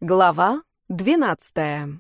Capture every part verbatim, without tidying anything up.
Глава двенадцатая.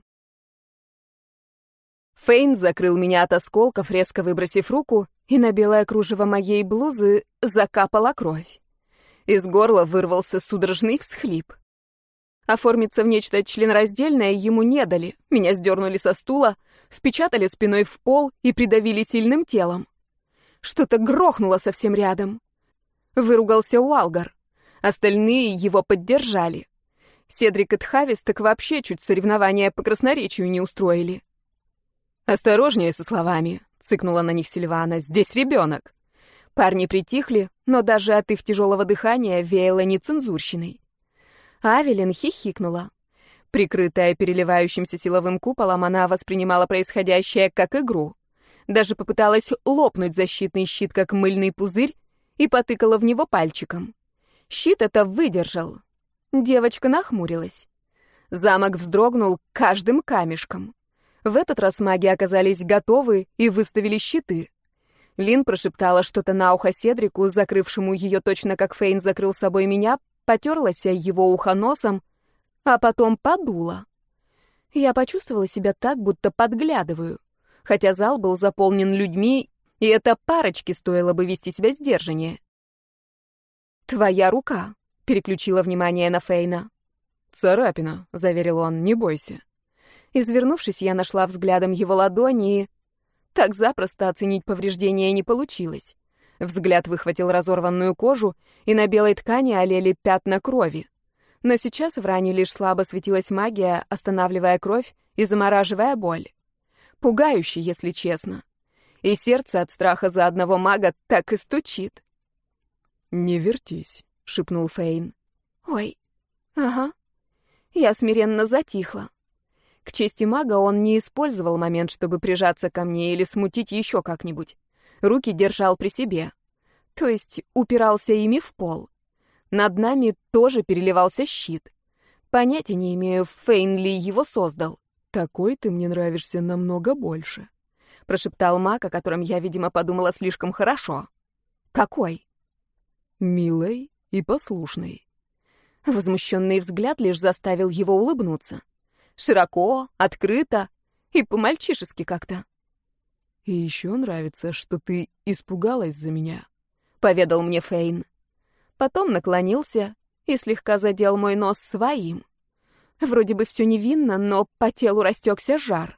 Фейн закрыл меня от осколков, резко выбросив руку, и на белое кружево моей блузы закапала кровь. Из горла вырвался судорожный всхлип. Оформиться в нечто членораздельное ему не дали. Меня сдернули со стула, впечатали спиной в пол и придавили сильным телом. Что-то грохнуло совсем рядом. Выругался Уалгар. Остальные его поддержали. Седрик и Тхавис так вообще чуть соревнования по красноречию не устроили. «Осторожнее со словами», — цыкнула на них Сильвана, — «здесь ребенок». Парни притихли, но даже от их тяжелого дыхания веяло нецензурщиной. Авелин хихикнула. Прикрытая переливающимся силовым куполом, она воспринимала происходящее как игру. Даже попыталась лопнуть защитный щит, как мыльный пузырь, и потыкала в него пальчиком. Щит это выдержал. Девочка нахмурилась. Замок вздрогнул каждым камешком. В этот раз маги оказались готовы и выставили щиты. Лин прошептала что-то на ухо Седрику, закрывшему ее точно как Фейн закрыл собой меня, потерлась о его ухо носом, а потом подула. Я почувствовала себя так, будто подглядываю, хотя зал был заполнен людьми, и это парочке стоило бы вести себя сдержаннее. «Твоя рука», — переключила внимание на Фейна. «Царапина», — заверил он, — «не бойся». Извернувшись, я нашла взглядом его ладони и... Так запросто оценить повреждения не получилось. Взгляд выхватил разорванную кожу, и на белой ткани олели пятна крови. Но сейчас в ране лишь слабо светилась магия, останавливая кровь и замораживая боль. Пугающе, если честно. И сердце от страха за одного мага так и стучит. «Не вертись», — шепнул Фейн. «Ой, ага». Я смиренно затихла. К чести мага он не использовал момент, чтобы прижаться ко мне или смутить еще как-нибудь. Руки держал при себе. То есть упирался ими в пол. Над нами тоже переливался щит. Понятия не имею, Фейн ли его создал. «Такой ты мне нравишься намного больше», — прошептал маг, о котором я, видимо, подумала слишком хорошо. «Какой?» «Милой и послушной». Возмущенный взгляд лишь заставил его улыбнуться. Широко, открыто и по-мальчишески как-то. «И еще нравится, что ты испугалась за меня», — поведал мне Фейн. Потом наклонился и слегка задел мой нос своим. Вроде бы все невинно, но по телу растекся жар.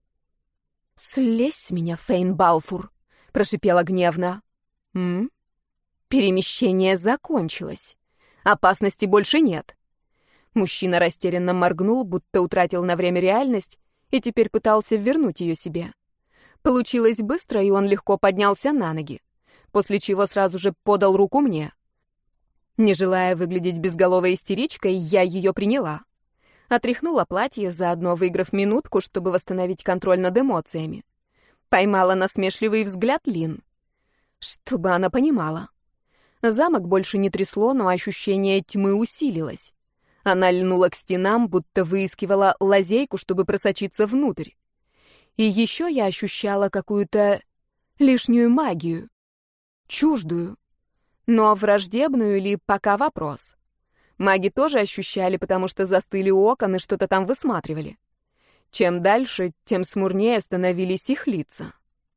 «Слезь с меня, Фейн Балфур», — прошипела гневно. «М? Перемещение закончилось. Опасности больше нет». Мужчина растерянно моргнул, будто утратил на время реальность, и теперь пытался вернуть ее себе. Получилось быстро, и он легко поднялся на ноги, после чего сразу же подал руку мне. Не желая выглядеть безголовой истеричкой, я ее приняла. Отряхнула платье, заодно выиграв минутку, чтобы восстановить контроль над эмоциями. Поймала насмешливый взгляд Лин. Чтобы она понимала. Замок больше не трясло, но ощущение тьмы усилилось. Она льнула к стенам, будто выискивала лазейку, чтобы просочиться внутрь. И еще я ощущала какую-то лишнюю магию. Чуждую. Но враждебную ли, пока вопрос. Маги тоже ощущали, потому что застыли у окон и что-то там высматривали. Чем дальше, тем смурнее становились их лица.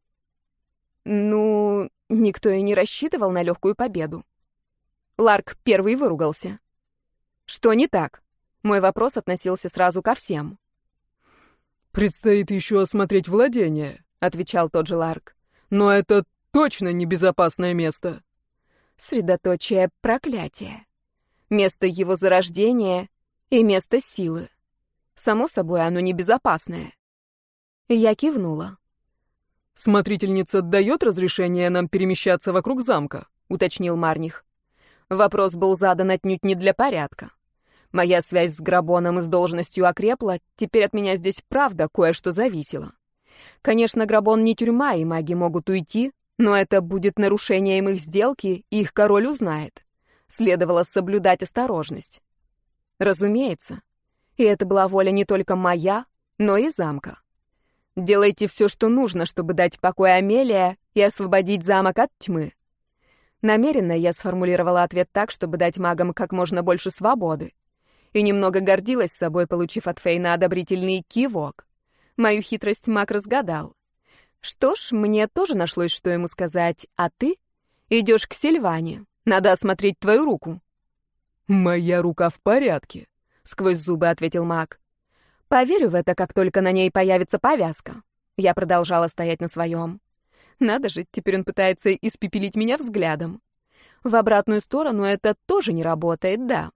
Ну, никто и не рассчитывал на легкую победу. Ларк первый выругался. «Что не так?» Мой вопрос относился сразу ко всем. «Предстоит еще осмотреть владение», — отвечал тот же Ларк. «Но это точно небезопасное место». Средоточие проклятия. Место его зарождения и место силы. Само собой, оно небезопасное. Я кивнула. «Смотрительница дает разрешение нам перемещаться вокруг замка?» — уточнил Марних. Вопрос был задан отнюдь не для порядка. Моя связь с Грабоном и с должностью окрепла, теперь от меня здесь правда кое-что зависело. Конечно, Грабон не тюрьма, и маги могут уйти, но это будет нарушением их сделки, и их король узнает. Следовало соблюдать осторожность. Разумеется. И это была воля не только моя, но и замка. Делайте все, что нужно, чтобы дать покой Амелия и освободить замок от тьмы. Намеренно я сформулировала ответ так, чтобы дать магам как можно больше свободы. И немного гордилась собой, получив от Фейна одобрительный кивок. Мою хитрость маг разгадал. Что ж, мне тоже нашлось, что ему сказать. А ты идешь к Сильване. Надо осмотреть твою руку. «Моя рука в порядке», — сквозь зубы ответил маг. «Поверю в это, как только на ней появится повязка». Я продолжала стоять на своем. Надо же, теперь он пытается испепелить меня взглядом. В обратную сторону это тоже не работает, да.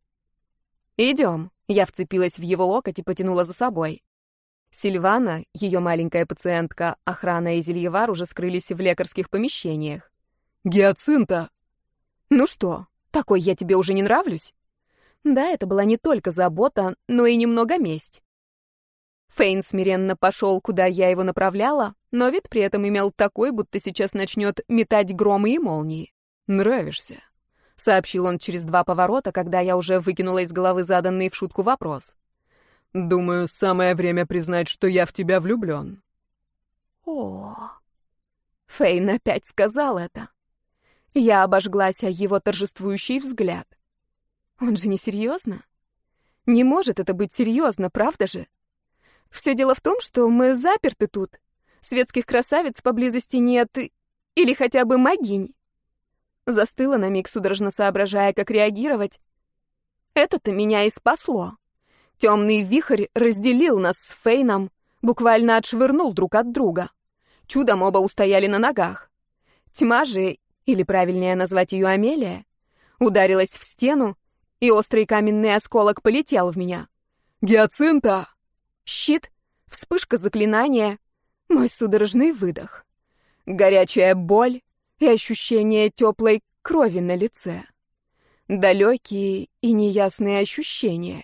«Идем». Я вцепилась в его локоть и потянула за собой. Сильвана, ее маленькая пациентка, охрана и Зельевар уже скрылись в лекарских помещениях. «Гиацинта!» «Ну что, такой я тебе уже не нравлюсь?» Да, это была не только забота, но и немного месть. Фейн смиренно пошел, куда я его направляла, но вид при этом имел такой, будто сейчас начнет метать громы и молнии. «Нравишься», — сообщил он через два поворота, когда я уже выкинула из головы заданный в шутку вопрос. «Думаю, самое время признать, что я в тебя влюблен». О, Фейн опять сказал это. Я обожглась о его торжествующий взгляд. Он же не серьезно? Не может это быть серьезно, правда же? Все дело в том, что мы заперты тут. Светских красавиц поблизости нет, или хотя бы могинь. Застыла на миг, судорожно соображая, как реагировать. Это-то меня и спасло. Темный вихрь разделил нас с Фейном, буквально отшвырнул друг от друга. Чудом оба устояли на ногах. Тьма же, или правильнее назвать ее Амелия, ударилась в стену, и острый каменный осколок полетел в меня. «Гиацинта!» Щит, вспышка заклинания, мой судорожный выдох. Горячая боль и ощущение теплой крови на лице. Далекие и неясные ощущения.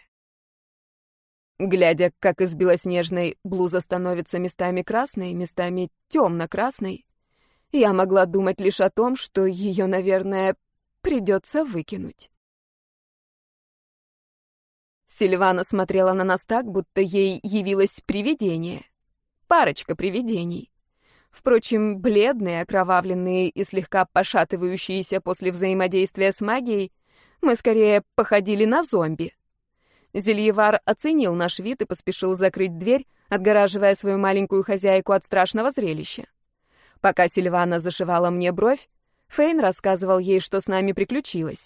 Глядя, как из белоснежной блуза становится местами красной, местами темно-красной, я могла думать лишь о том, что ее, наверное, придется выкинуть. Сильвана смотрела на нас так, будто ей явилось привидение. Парочка привидений. Впрочем, бледные, окровавленные и слегка пошатывающиеся после взаимодействия с магией, мы скорее походили на зомби. Зельевар оценил наш вид и поспешил закрыть дверь, отгораживая свою маленькую хозяйку от страшного зрелища. Пока Сильвана зашивала мне бровь, Фейн рассказывал ей, что с нами приключилось.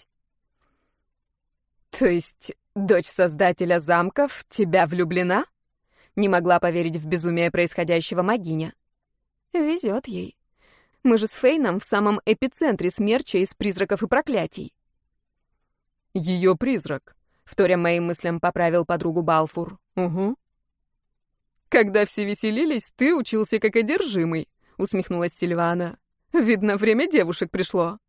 «То есть дочь создателя замков в тебя влюблена?» Не могла поверить в безумие происходящего могиня. «Везет ей. Мы же с Фейном в самом эпицентре смерча из призраков и проклятий». «Ее призрак», — вторя моим мыслям поправил подругу Балфур. «Угу». «Когда все веселились, ты учился как одержимый», — усмехнулась Сильвана. «Видно, время девушек пришло».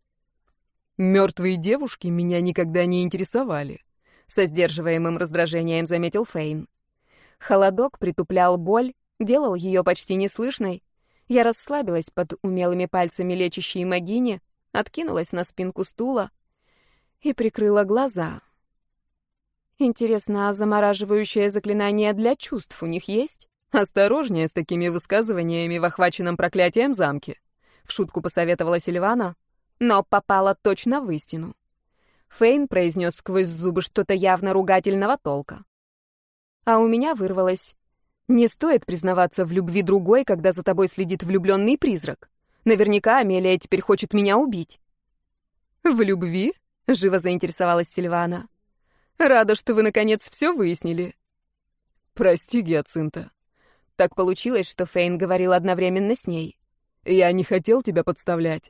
«Мертвые девушки меня никогда не интересовали», — со сдерживаемым раздражением заметил Фейн. Холодок притуплял боль, делал ее почти неслышной. Я расслабилась под умелыми пальцами лечащей могини, откинулась на спинку стула и прикрыла глаза. Интересно, а замораживающее заклинание для чувств у них есть? «Осторожнее с такими высказываниями в охваченном проклятием замке», — в шутку посоветовала Сильвана, но попала точно в истину. Фейн произнес сквозь зубы что-то явно ругательного толка. А у меня вырвалось: «Не стоит признаваться в любви другой, когда за тобой следит влюбленный призрак. Наверняка Амелия теперь хочет меня убить». «В любви?» — живо заинтересовалась Сильвана. «Рада, что вы, наконец, все выяснили». «Прости, Гиацинта». Так получилось, что Фейн говорил одновременно с ней. «Я не хотел тебя подставлять».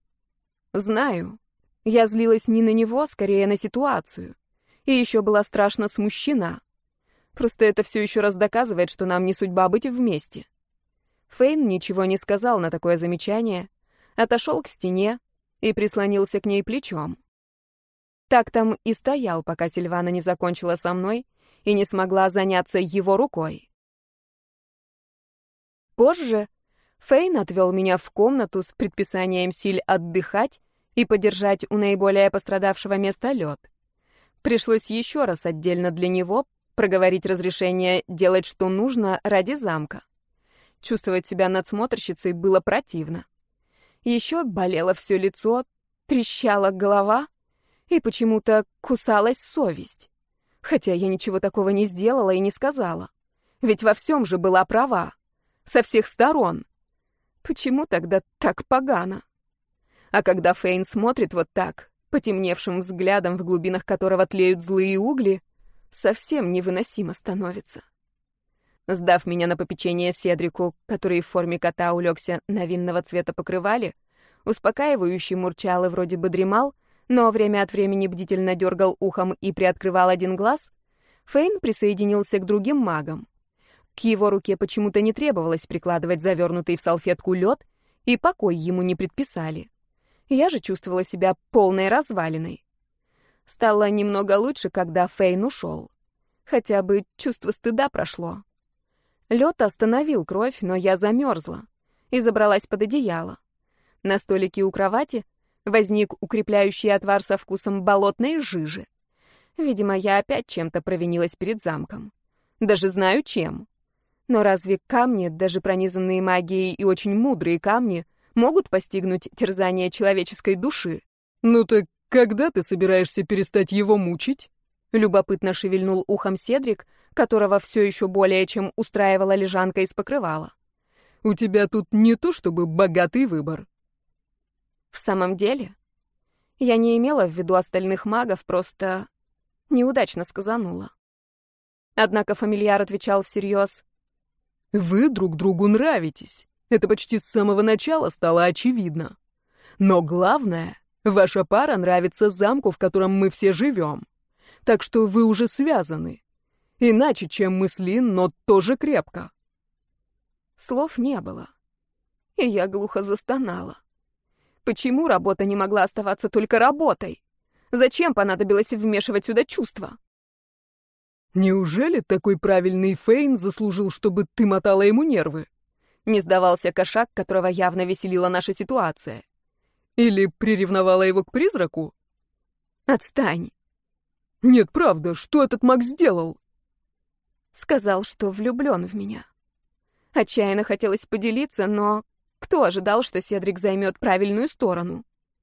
«Знаю. Я злилась не на него, скорее на ситуацию. И еще была страшно смущена. Просто это все еще раз доказывает, что нам не судьба быть вместе». Фейн ничего не сказал на такое замечание, отошел к стене и прислонился к ней плечом. Так там и стоял, пока Сильвана не закончила со мной и не смогла заняться его рукой. Позже Фейн отвел меня в комнату с предписанием Силь отдыхать и подержать у наиболее пострадавшего места лед. Пришлось еще раз отдельно для него проговорить разрешение делать, что нужно, ради замка. Чувствовать себя надсмотрщицей было противно. Еще болело все лицо, трещала голова, и почему-то кусалась совесть. Хотя я ничего такого не сделала и не сказала. Ведь во всем же была права. Со всех сторон. Почему тогда так погано? А когда Фейн смотрит вот так, потемневшим взглядом, в глубинах которого тлеют злые угли, совсем невыносимо становится. Сдав меня на попечение Седрику, который в форме кота улегся на винного цвета покрывале, успокаивающий мурчал и вроде бы дремал, но время от времени бдительно дергал ухом и приоткрывал один глаз, Фейн присоединился к другим магам. К его руке почему-то не требовалось прикладывать завернутый в салфетку лед, и покой ему не предписали. Я же чувствовала себя полной развалиной. Стало немного лучше, когда Фейн ушел. Хотя бы чувство стыда прошло. Лед остановил кровь, но я замерзла и забралась под одеяло. На столике у кровати возник укрепляющий отвар со вкусом болотной жижи. Видимо, я опять чем-то провинилась перед замком. Даже знаю, чем. Но разве камни, даже пронизанные магией и очень мудрые камни, могут постигнуть терзание человеческой души? «Ну так когда ты собираешься перестать его мучить?» Любопытно шевельнул ухом Седрик, которого все еще более чем устраивала лежанка из покрывала. «У тебя тут не то чтобы богатый выбор». В самом деле, я не имела в виду остальных магов, просто неудачно сказанула. Однако фамильяр отвечал всерьез. «Вы друг другу нравитесь. Это почти с самого начала стало очевидно. Но главное, ваша пара нравится замку, в котором мы все живем. Так что вы уже связаны. Иначе, чем мы с Лин, но тоже крепко». Слов не было, и я глухо застонала. Почему работа не могла оставаться только работой? Зачем понадобилось вмешивать сюда чувства? «Неужели такой правильный Фейн заслужил, чтобы ты мотала ему нервы?» Не сдавался кошак, которого явно веселила наша ситуация. «Или приревновала его к призраку?» «Отстань!» «Нет, правда, что этот маг сделал?» Сказал, что влюблен в меня. Отчаянно хотелось поделиться, но кто ожидал, что Седрик займет правильную сторону?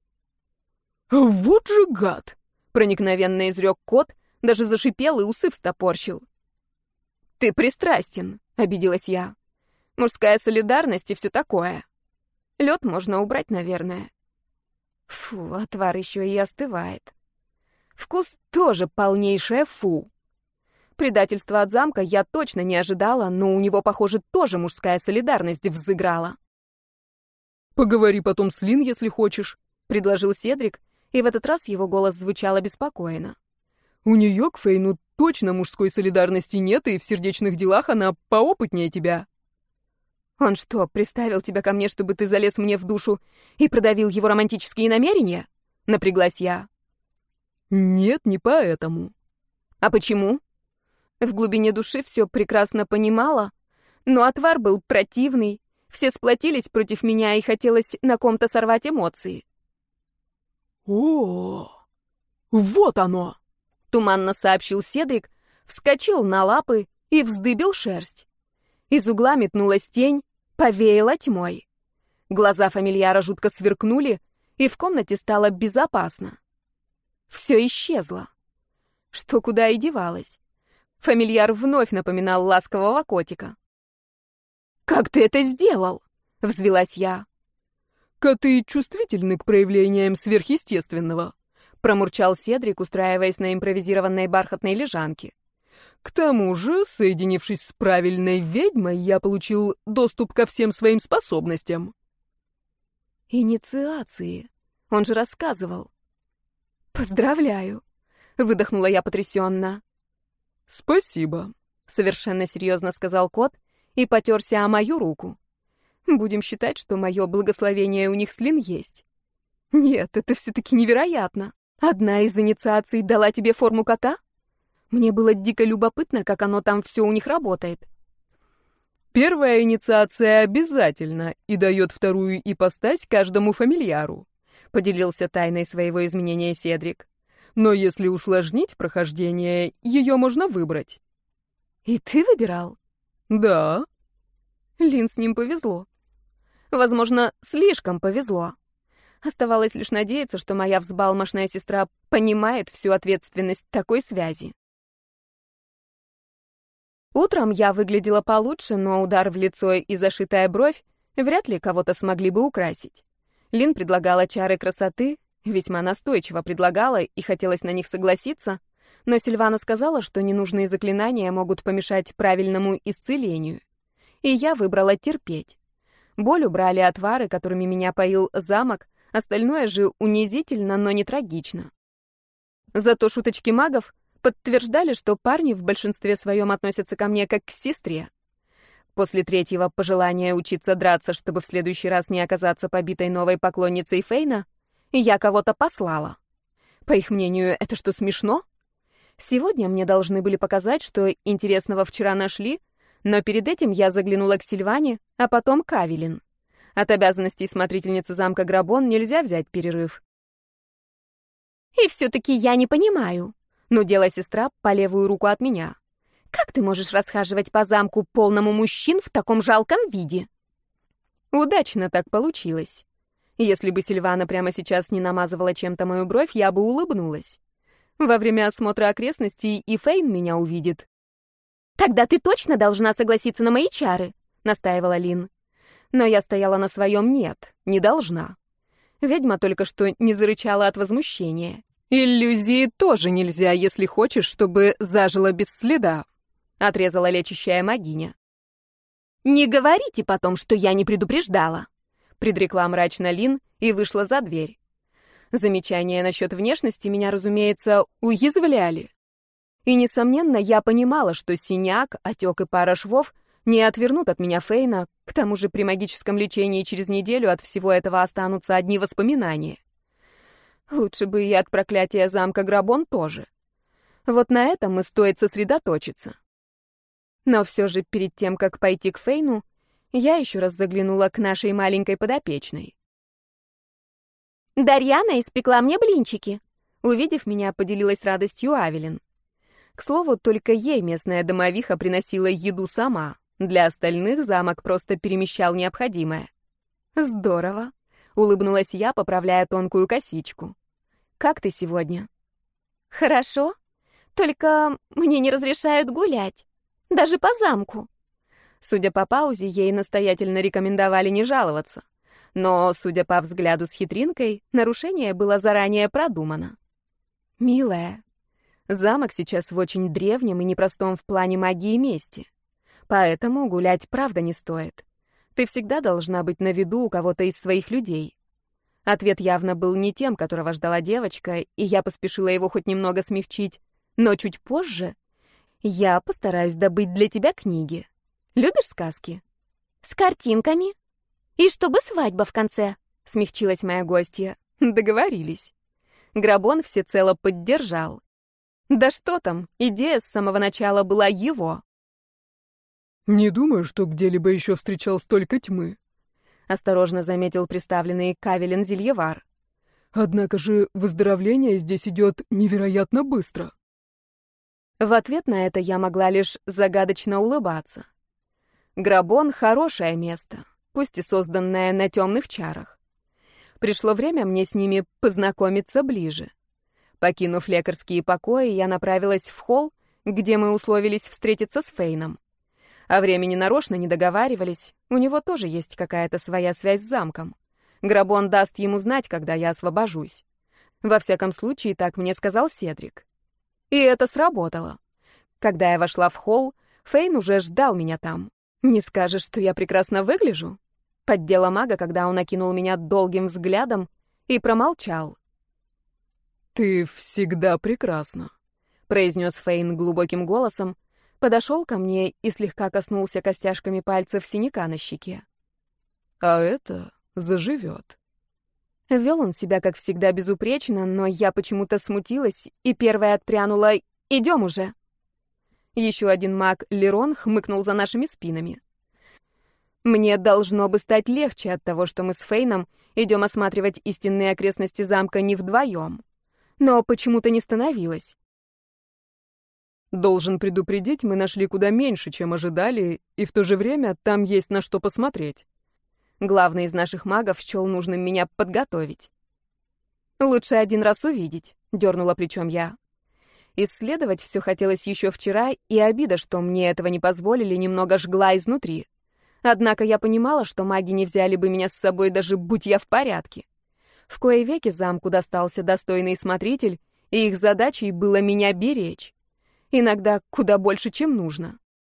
«Вот же гад!» — проникновенно изрек кот, даже зашипел и усы встопорщил. «Ты пристрастен», — обиделась я. «Мужская солидарность и все такое. Лед можно убрать, наверное». Фу, отвар еще и остывает. Вкус тоже полнейшее фу. Предательство от замка я точно не ожидала, но у него, похоже, тоже мужская солидарность взыграла. «Поговори потом с Лин, если хочешь», — предложил Седрик, и в этот раз его голос звучал обеспокоенно. «У нее к Фейну точно мужской солидарности нет, и в сердечных делах она поопытнее тебя». «Он что, приставил тебя ко мне, чтобы ты залез мне в душу и продавил его романтические намерения?» — напряглась я. «Нет, не поэтому». «А почему?» В глубине души все прекрасно понимала, но отвар был противный, все сплотились против меня и хотелось на ком-то сорвать эмоции. «О, вот оно!» — туманно сообщил Седрик, вскочил на лапы и вздыбил шерсть. Из угла метнулась тень, повеяла тьмой. Глаза фамильяра жутко сверкнули, и в комнате стало безопасно. Все исчезло. Что куда и девалось. Фамильяр вновь напоминал ласкового котика. «Как ты это сделал?» — взвилась я. «Коты чувствительны к проявлениям сверхъестественного», — промурчал Седрик, устраиваясь на импровизированной бархатной лежанке. «К тому же, соединившись с правильной ведьмой, я получил доступ ко всем своим способностям». «Инициации. Он же рассказывал». «Поздравляю», — выдохнула я потрясенно. «Спасибо», — совершенно серьезно сказал кот и потерся о мою руку. «Будем считать, что мое благословение у них с Лин есть». «Нет, это все-таки невероятно. Одна из инициаций дала тебе форму кота? Мне было дико любопытно, как оно там все у них работает». «Первая инициация обязательно и дает вторую ипостась каждому фамильяру», — поделился тайной своего изменения Седрик. «Но если усложнить прохождение, ее можно выбрать». «И ты выбирал?» «Да». Лин с ним повезло. Возможно, слишком повезло. Оставалось лишь надеяться, что моя взбалмошная сестра понимает всю ответственность такой связи. Утром я выглядела получше, но удар в лицо и зашитая бровь вряд ли кого-то смогли бы украсить. Лин предлагала чары красоты, весьма настойчиво предлагала, и хотелось на них согласиться, но Сильвана сказала, что ненужные заклинания могут помешать правильному исцелению. И я выбрала терпеть. Боль убрали отвары, которыми меня поил замок, остальное же унизительно, но не трагично. Зато шуточки магов подтверждали, что парни в большинстве своем относятся ко мне как к сестре. После третьего пожелания учиться драться, чтобы в следующий раз не оказаться побитой новой поклонницей Фейна, я кого-то послала. По их мнению, это что, смешно? Сегодня мне должны были показать, что интересного вчера нашли, но перед этим я заглянула к Сильване, а потом к Авелин. От обязанностей смотрительницы замка Грабон нельзя взять перерыв. «И все-таки я не понимаю», — нудела сестра по левую руку от меня. «Как ты можешь расхаживать по замку, полному мужчин, в таком жалком виде?» Удачно так получилось. Если бы Сильвана прямо сейчас не намазывала чем-то мою бровь, я бы улыбнулась. Во время осмотра окрестностей и Фейн меня увидит. «Тогда ты точно должна согласиться на мои чары», — настаивала Лин. Но я стояла на своем «нет, не должна». Ведьма только что не зарычала от возмущения. «Иллюзии тоже нельзя, если хочешь, чтобы зажило без следа», — отрезала лечащая магиня. «Не говорите потом, что я не предупреждала», — предрекла мрачно Лин и вышла за дверь. Замечания насчет внешности меня, разумеется, уязвляли. И, несомненно, я понимала, что синяк, отек и пара швов не отвернут от меня Фейна, к тому же при магическом лечении через неделю от всего этого останутся одни воспоминания. Лучше бы и от проклятия замка Грабон тоже. Вот на этом и стоит сосредоточиться. Но все же перед тем, как пойти к Фейну, я еще раз заглянула к нашей маленькой подопечной. «Дарьяна испекла мне блинчики», — увидев меня, поделилась радостью Авелин. К слову, только ей местная домовиха приносила еду сама. Для остальных замок просто перемещал необходимое. «Здорово», — улыбнулась я, поправляя тонкую косичку. «Как ты сегодня?» «Хорошо, только мне не разрешают гулять, даже по замку». Судя по паузе, ей настоятельно рекомендовали не жаловаться. Но, судя по взгляду с хитринкой, нарушение было заранее продумано. «Милая, замок сейчас в очень древнем и непростом в плане магии месте. Поэтому гулять правда не стоит. Ты всегда должна быть на виду у кого-то из своих людей». Ответ явно был не тем, которого ждала девочка, и я поспешила его хоть немного смягчить. Но чуть позже я постараюсь добыть для тебя книги. Любишь сказки? С картинками? И чтобы свадьба в конце, смягчилась моя гостья. Договорились. Грабон всецело поддержал. Да что там, идея с самого начала была его. «Не думаю, что где-либо еще встречал столько тьмы», — осторожно заметил приставленный к Авелин зельевар. «Однако же выздоровление здесь идет невероятно быстро». В ответ на это я могла лишь загадочно улыбаться. Грабон — хорошее место, пусть и созданное на темных чарах. Пришло время мне с ними познакомиться ближе. Покинув лекарские покои, я направилась в холл, где мы условились встретиться с Фейном. О времени нарочно не договаривались, у него тоже есть какая-то своя связь с замком. Грабон даст ему знать, когда я освобожусь. Во всяком случае, так мне сказал Седрик. И это сработало. Когда я вошла в холл, Фейн уже ждал меня там. «Не скажешь, что я прекрасно выгляжу?» Поддела мага, когда он окинул меня долгим взглядом и промолчал. «Ты всегда прекрасна», — произнес Фейн глубоким голосом, подошел ко мне и слегка коснулся костяшками пальцев синяка на щеке. «А это заживет». Вел он себя, как всегда, безупречно, но я почему-то смутилась и первая отпрянула: «Идем уже». Еще один маг, Лерон, хмыкнул за нашими спинами. Мне должно бы стать легче от того, что мы с Фейном идем осматривать истинные окрестности замка не вдвоем. Но почему-то не становилось. «Должен предупредить, мы нашли куда меньше, чем ожидали, и в то же время там есть на что посмотреть». Главный из наших магов счел нужным меня подготовить. «Лучше один раз увидеть», — дернула плечом я. Исследовать все хотелось еще вчера, и обида, что мне этого не позволили, немного жгла изнутри. Однако я понимала, что маги не взяли бы меня с собой, даже будь я в порядке. В кои веки замку достался достойный смотритель, и их задачей было меня беречь. Иногда куда больше, чем нужно.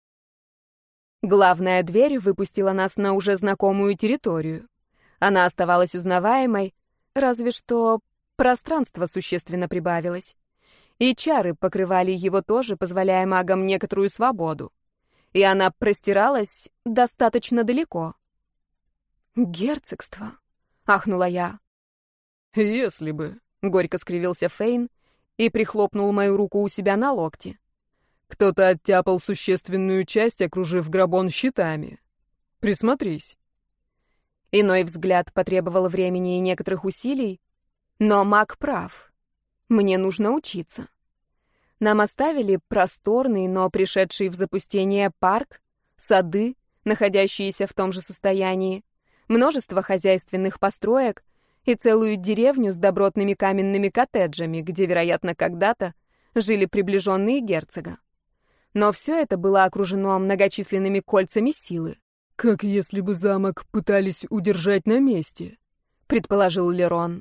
Главная дверь выпустила нас на уже знакомую территорию. Она оставалась узнаваемой, разве что пространство существенно прибавилось. И чары покрывали его тоже, позволяя магам некоторую свободу. И она простиралась достаточно далеко. «Герцогство», — ахнула я. «Если бы», — горько скривился Фейн и прихлопнул мою руку у себя на локте. «Кто-то оттяпал существенную часть, окружив Грабон щитами. Присмотрись». Иной взгляд потребовал времени и некоторых усилий, но маг прав. Мне нужно учиться. Нам оставили просторный, но пришедший в запустение парк, сады, находящиеся в том же состоянии, множество хозяйственных построек и целую деревню с добротными каменными коттеджами, где, вероятно, когда-то жили приближенные герцога. Но все это было окружено многочисленными кольцами силы. «Как если бы замок пытались удержать на месте», — предположил Лерон.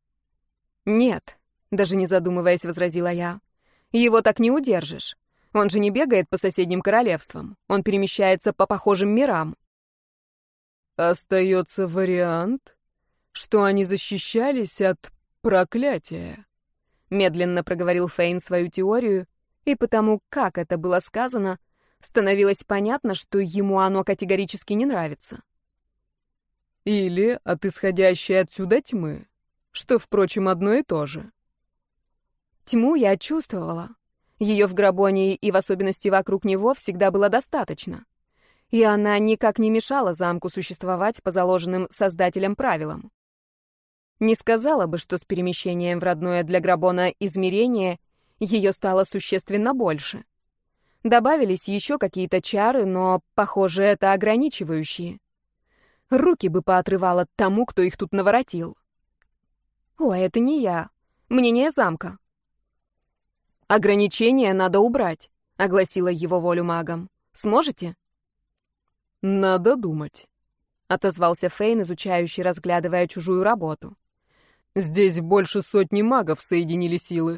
«Нет», — даже не задумываясь, возразила я. «Его так не удержишь. Он же не бегает по соседним королевствам. Он перемещается по похожим мирам». «Остается вариант, что они защищались от проклятия», — медленно проговорил Фейн свою теорию, и потому, как это было сказано, становилось понятно, что ему оно категорически не нравится. «Или от исходящей отсюда тьмы, что, впрочем, одно и то же». Тьму я чувствовала. Ее в Грабоне и в особенности вокруг него всегда было достаточно. И она никак не мешала замку существовать по заложенным создателем правилам. Не сказала бы, что с перемещением в родное для Грабона измерение ее стало существенно больше. Добавились еще какие-то чары, но, похоже, это ограничивающие. Руки бы поотрывала тому, кто их тут наворотил. О, это не я. Мнение замка. «Ограничения надо убрать», — огласила его волю магом. «Сможете?» «Надо думать», — отозвался Фейн, изучающий, разглядывая чужую работу. «Здесь больше сотни магов соединили силы».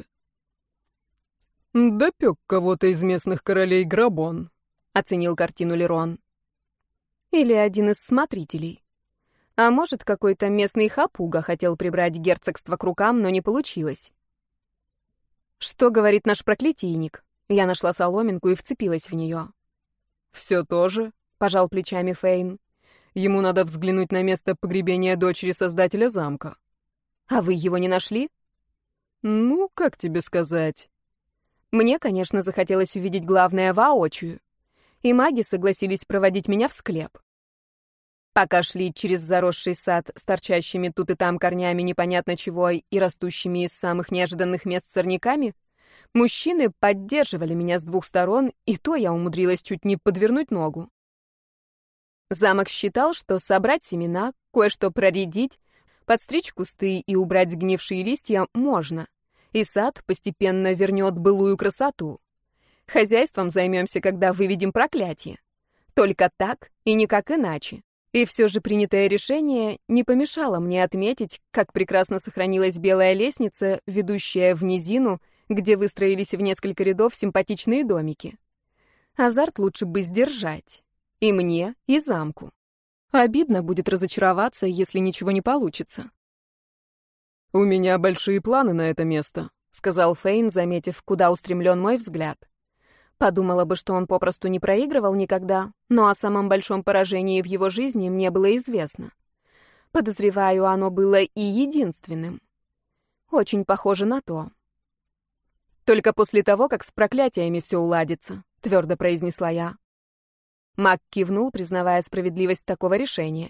«Допек кого-то из местных королей Грабон», — оценил картину Лерон. «Или один из смотрителей. А может, какой-то местный хапуга хотел прибрать герцогство к рукам, но не получилось». «Что говорит наш проклятийник?» Я нашла соломинку и вцепилась в нее. «Все то же», — пожал плечами Фейн. «Ему надо взглянуть на место погребения дочери создателя замка». «А вы его не нашли?» «Ну, как тебе сказать?» Мне, конечно, захотелось увидеть главное воочию, и маги согласились проводить меня в склеп. Пока шли через заросший сад с торчащими тут и там корнями непонятно чего и растущими из самых неожиданных мест сорняками, мужчины поддерживали меня с двух сторон, и то я умудрилась чуть не подвернуть ногу. Замок считал, что собрать семена, кое-что проредить, подстричь кусты и убрать сгнившие листья можно, и сад постепенно вернет былую красоту. Хозяйством займемся, когда выведем проклятие. Только так и никак иначе. И все же принятое решение не помешало мне отметить, как прекрасно сохранилась белая лестница, ведущая в низину, где выстроились в несколько рядов симпатичные домики. Азарт лучше бы сдержать. И мне, и замку. Обидно будет разочароваться, если ничего не получится. «У меня большие планы на это место», — сказал Фейн, заметив, куда устремлен мой взгляд. Подумала бы, что он попросту не проигрывал никогда, но о самом большом поражении в его жизни мне было известно. Подозреваю, оно было и единственным. Очень похоже на то. «Только после того, как с проклятиями все уладится», — твердо произнесла я. Маг кивнул, признавая справедливость такого решения.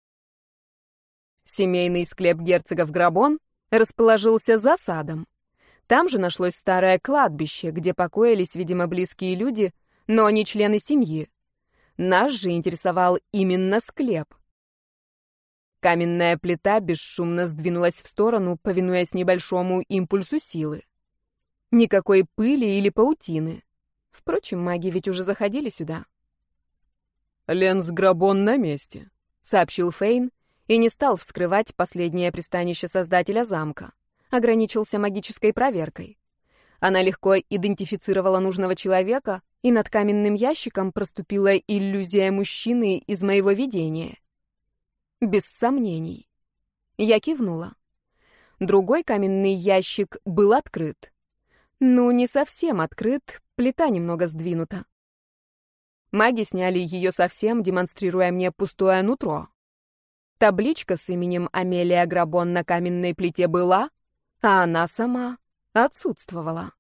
Семейный склеп герцогов Грабон расположился за садом. Там же нашлось старое кладбище, где покоились, видимо, близкие люди, но не члены семьи. Нас же интересовал именно склеп. Каменная плита бесшумно сдвинулась в сторону, повинуясь небольшому импульсу силы. Никакой пыли или паутины. Впрочем, маги ведь уже заходили сюда. «Ленс Грабон на месте», — сообщил Фейн и не стал вскрывать последнее пристанище создателя замка. Ограничился магической проверкой. Она легко идентифицировала нужного человека, и над каменным ящиком проступила иллюзия мужчины из моего видения. Без сомнений. Я кивнула. Другой каменный ящик был открыт. Ну, не совсем открыт, плита немного сдвинута. Маги сняли ее совсем, демонстрируя мне пустое нутро. Табличка с именем Амелия Грабон на каменной плите была, а она сама отсутствовала.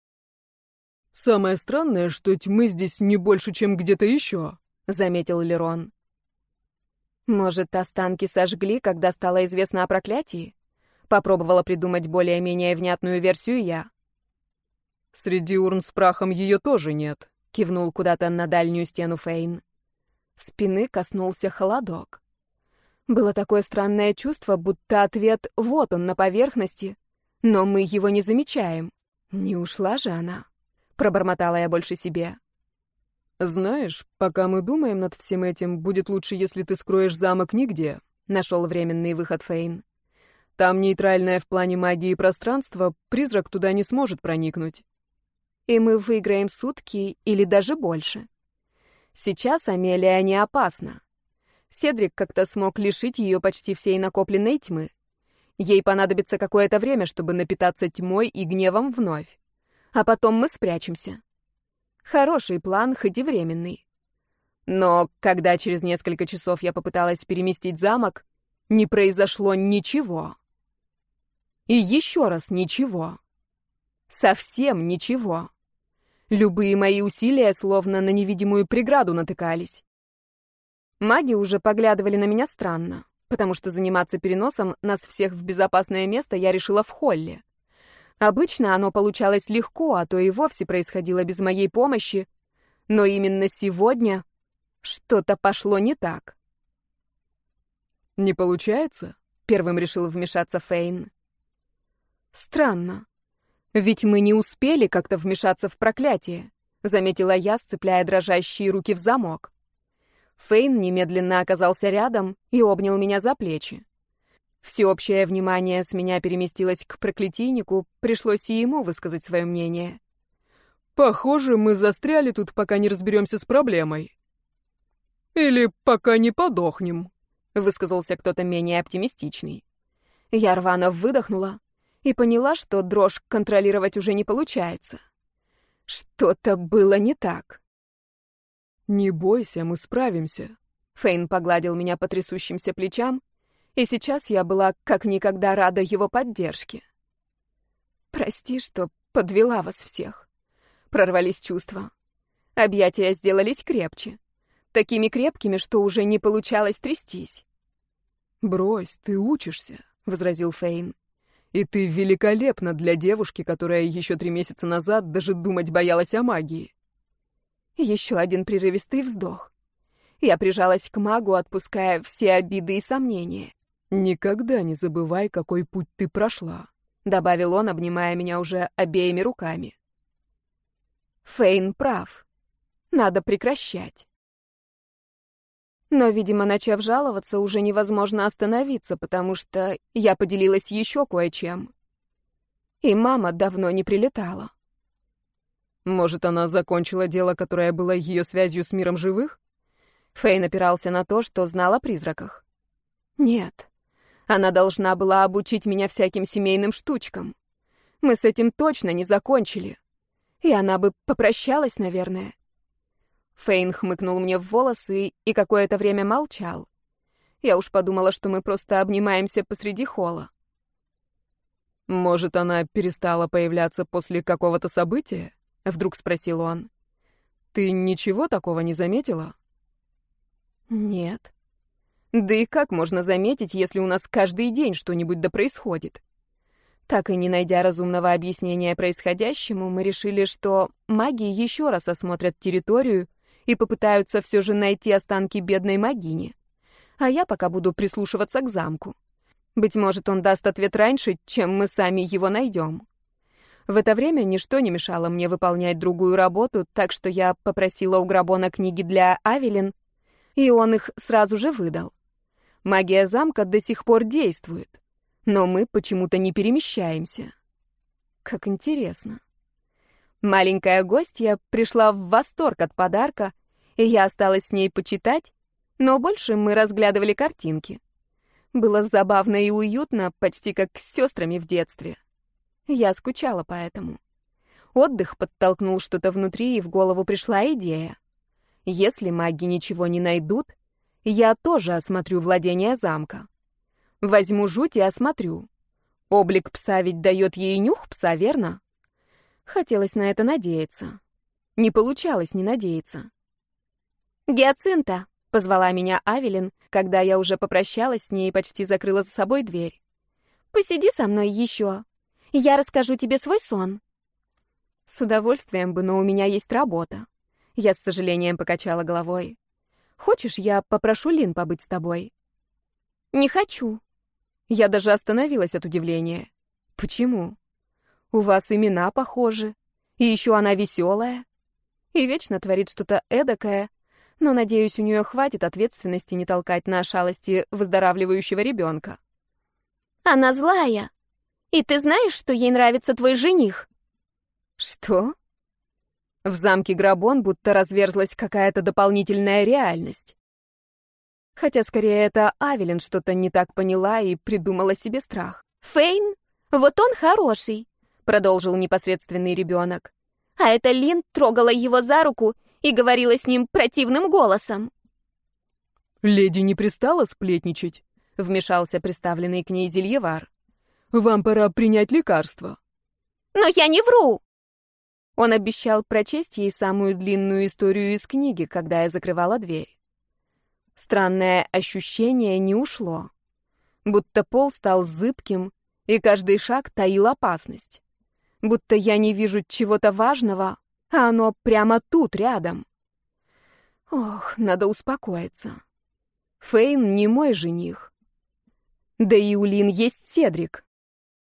«Самое странное, что тьмы здесь не больше, чем где-то еще», — заметил Лерон. «Может, останки сожгли, когда стало известно о проклятии?» Попробовала придумать более-менее внятную версию я. «Среди урн с прахом ее тоже нет», — кивнул куда-то на дальнюю стену Фейн. Спины коснулся холодок. Было такое странное чувство, будто ответ вот он на поверхности, но мы его не замечаем. Не ушла же она? Пробормотала я больше себе. «Знаешь, пока мы думаем над всем этим, будет лучше, если ты скроешь замок нигде», — нашел временный выход Фейн. «Там нейтральное в плане магии пространство, призрак туда не сможет проникнуть». И мы выиграем сутки или даже больше. Сейчас Амелия не опасна. Седрик как-то смог лишить ее почти всей накопленной тьмы. Ей понадобится какое-то время, чтобы напитаться тьмой и гневом вновь. А потом мы спрячемся. Хороший план, хоть и временный. Но когда через несколько часов я попыталась переместить замок, не произошло ничего. И еще раз ничего. Совсем ничего. Любые мои усилия словно на невидимую преграду натыкались. Маги уже поглядывали на меня странно, потому что заниматься переносом нас всех в безопасное место я решила в холле. Обычно оно получалось легко, а то и вовсе происходило без моей помощи, но именно сегодня что-то пошло не так. «Не получается?» — первым решил вмешаться Фейн. «Странно. Ведь мы не успели как-то вмешаться в проклятие», — заметила я, сцепляя дрожащие руки в замок. Фейн немедленно оказался рядом и обнял меня за плечи. Всеобщее внимание с меня переместилось к проклятийнику, пришлось и ему высказать свое мнение. «Похоже, мы застряли тут, пока не разберемся с проблемой. Или пока не подохнем», — высказался кто-то менее оптимистичный. Я рвано выдохнула и поняла, что дрожь контролировать уже не получается. Что-то было не так. «Не бойся, мы справимся». Фейн погладил меня по трясущимся плечам, и сейчас я была как никогда рада его поддержке. «Прости, что подвела вас всех». Прорвались чувства. Объятия сделались крепче. Такими крепкими, что уже не получалось трястись. «Брось, ты учишься», — возразил Фейн. «И ты великолепна для девушки, которая еще три месяца назад даже думать боялась о магии». Еще один прерывистый вздох. Я прижалась к магу, отпуская все обиды и сомнения. «Никогда не забывай, какой путь ты прошла», — добавил он, обнимая меня уже обеими руками. Фейн прав. Надо прекращать. Но, видимо, начав жаловаться, уже невозможно остановиться, потому что я поделилась еще кое-чем. И мама давно не прилетала. «Может, она закончила дело, которое было ее связью с миром живых?» Фейн опирался на то, что знал о призраках. «Нет, она должна была обучить меня всяким семейным штучкам. Мы с этим точно не закончили. И она бы попрощалась, наверное». Фейн хмыкнул мне в волосы и какое-то время молчал. Я уж подумала, что мы просто обнимаемся посреди холла. «Может, она перестала появляться после какого-то события?» — вдруг спросил он. «Ты ничего такого не заметила?» «Нет. Да и как можно заметить, если у нас каждый день что-нибудь да происходит?» Так и не найдя разумного объяснения происходящему, мы решили, что маги еще раз осмотрят территорию и попытаются все же найти останки бедной могини. А я пока буду прислушиваться к замку. Быть может, он даст ответ раньше, чем мы сами его найдем. В это время ничто не мешало мне выполнять другую работу, так что я попросила у Грабона книги для Авелин, и он их сразу же выдал. Магия замка до сих пор действует, но мы почему-то не перемещаемся. Как интересно. Маленькая гостья пришла в восторг от подарка, и я осталась с ней почитать, но больше мы разглядывали картинки. Было забавно и уютно, почти как с сестрами в детстве. Я скучала по этому. Отдых подтолкнул что-то внутри, и в голову пришла идея. Если маги ничего не найдут, я тоже осмотрю владение замка. Возьму жуть и осмотрю. Облик пса ведь дает ей нюх пса, верно? Хотелось на это надеяться. Не получалось не надеяться. «Гиацинта!» — позвала меня Авелин, когда я уже попрощалась с ней и почти закрыла за собой дверь. «Посиди со мной еще. Я расскажу тебе свой сон». С удовольствием бы, но у меня есть работа. Я с сожалением покачала головой. «Хочешь, я попрошу Лин побыть с тобой?» «Не хочу». Я даже остановилась от удивления. «Почему? У вас имена похожи, и еще она веселая, и вечно творит что-то эдакое, но, надеюсь, у нее хватит ответственности не толкать на шалости выздоравливающего ребенка». «Она злая. И ты знаешь, что ей нравится твой жених?» «Что?» В замке Грабон будто разверзлась какая-то дополнительная реальность. Хотя, скорее, это Авелин что-то не так поняла и придумала себе страх. «Фейн? Вот он хороший», — продолжил непосредственный ребенок. «А эта Лин трогала его за руку и говорила с ним противным голосом». «Леди не пристала сплетничать», — вмешался приставленный к ней зельевар. «Вам пора принять лекарство». «Но я не вру!» Он обещал прочесть ей самую длинную историю из книги, когда я закрывала дверь. Странное ощущение не ушло. Будто пол стал зыбким, и каждый шаг таил опасность. Будто я не вижу чего-то важного, а оно прямо тут, рядом. Ох, надо успокоиться. Фейн не мой жених. Да и у Лин есть Седрик.